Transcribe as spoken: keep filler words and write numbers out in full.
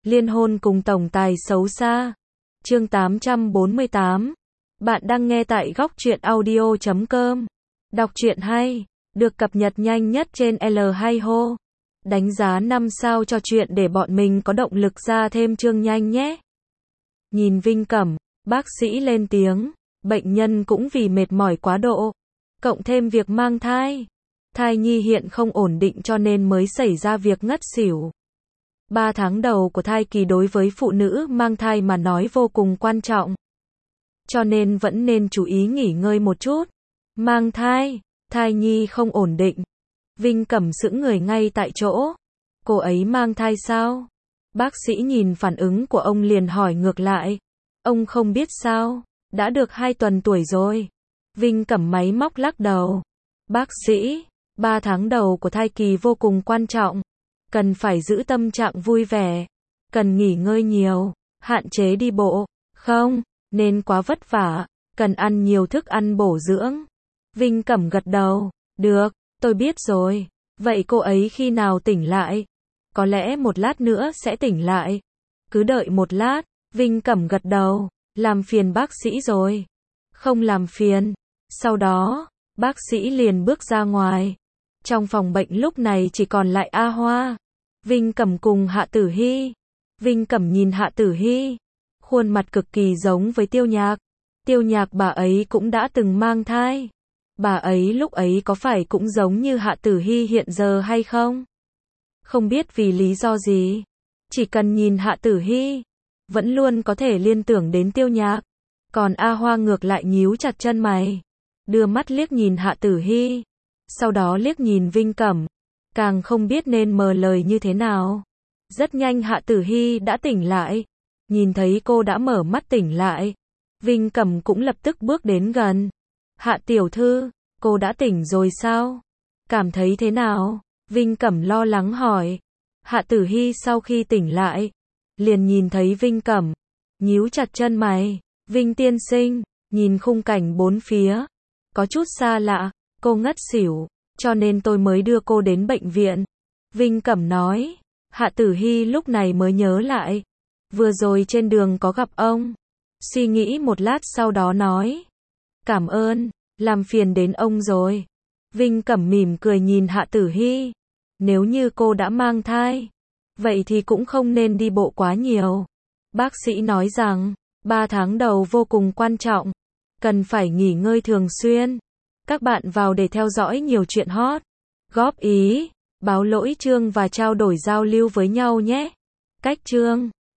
Liên hôn cùng tổng tài xấu xa. Chương tám trăm bốn mươi tám. Bạn đang nghe tại góc truyện audio chấm com. Đọc truyện hay, được cập nhật nhanh nhất trên L hay Ho. Đánh giá năm sao cho chuyện để bọn mình có động lực ra thêm chương nhanh nhé. Nhìn Vinh Cẩm, bác sĩ lên tiếng, bệnh nhân cũng vì mệt mỏi quá độ, cộng thêm việc mang thai. Thai nhi hiện không ổn định cho nên mới xảy ra việc ngất xỉu. Ba tháng đầu của thai kỳ đối với phụ nữ mang thai mà nói vô cùng quan trọng. Cho nên vẫn nên chú ý nghỉ ngơi một chút. Mang thai, thai nhi không ổn định. Vinh Cẩm sững người ngay tại chỗ. Cô ấy mang thai sao? Bác sĩ nhìn phản ứng của ông liền hỏi ngược lại. Ông không biết sao? Đã được hai tuần tuổi rồi. Vinh Cẩm máy móc lắc đầu. Bác sĩ, ba tháng đầu của thai kỳ vô cùng quan trọng. Cần phải giữ tâm trạng vui vẻ. Cần nghỉ ngơi nhiều. Hạn chế đi bộ. Không, nên quá vất vả. Cần ăn nhiều thức ăn bổ dưỡng. Vinh Cẩm gật đầu. Được, tôi biết rồi. Vậy cô ấy khi nào tỉnh lại? Có lẽ một lát nữa sẽ tỉnh lại. Cứ đợi một lát. Vinh Cẩm gật đầu. Làm phiền bác sĩ rồi. Không làm phiền. Sau đó, bác sĩ liền bước ra ngoài. Trong phòng bệnh lúc này chỉ còn lại A Hoa, Vinh Cẩm cùng Hạ Tử Hy. Vinh Cẩm nhìn Hạ Tử Hy, khuôn mặt cực kỳ giống với Tiêu Nhạc. Tiêu Nhạc bà ấy cũng đã từng mang thai. Bà ấy lúc ấy có phải cũng giống như Hạ Tử Hy hiện giờ hay không? Không biết vì lý do gì. Chỉ cần nhìn Hạ Tử Hy, vẫn luôn có thể liên tưởng đến Tiêu Nhạc. Còn A Hoa ngược lại nhíu chặt chân mày, đưa mắt liếc nhìn Hạ Tử Hy. Sau đó liếc nhìn Vinh Cẩm, càng không biết nên mở lời như thế nào. Rất nhanh Hạ Tử Hy đã tỉnh lại. Nhìn thấy cô đã mở mắt tỉnh lại, Vinh Cẩm cũng lập tức bước đến gần. Hạ tiểu thư, cô đã tỉnh rồi sao? Cảm thấy thế nào? Vinh Cẩm lo lắng hỏi. Hạ Tử Hy sau khi tỉnh lại, liền nhìn thấy Vinh Cẩm, nhíu chặt chân mày. Vinh tiên sinh, nhìn khung cảnh bốn phía, có chút xa lạ. Cô ngất xỉu, cho nên tôi mới đưa cô đến bệnh viện. Vinh Cẩm nói. Hạ Tử Hy lúc này mới nhớ lại. Vừa rồi trên đường có gặp ông. Suy nghĩ một lát sau đó nói. Cảm ơn, làm phiền đến ông rồi. Vinh Cẩm mỉm cười nhìn Hạ Tử Hy. Nếu như cô đã mang thai, vậy thì cũng không nên đi bộ quá nhiều. Bác sĩ nói rằng, ba tháng đầu vô cùng quan trọng. Cần phải nghỉ ngơi thường xuyên. Các bạn vào để theo dõi nhiều chuyện hot, góp ý, báo lỗi chương và trao đổi giao lưu với nhau nhé. Cách chương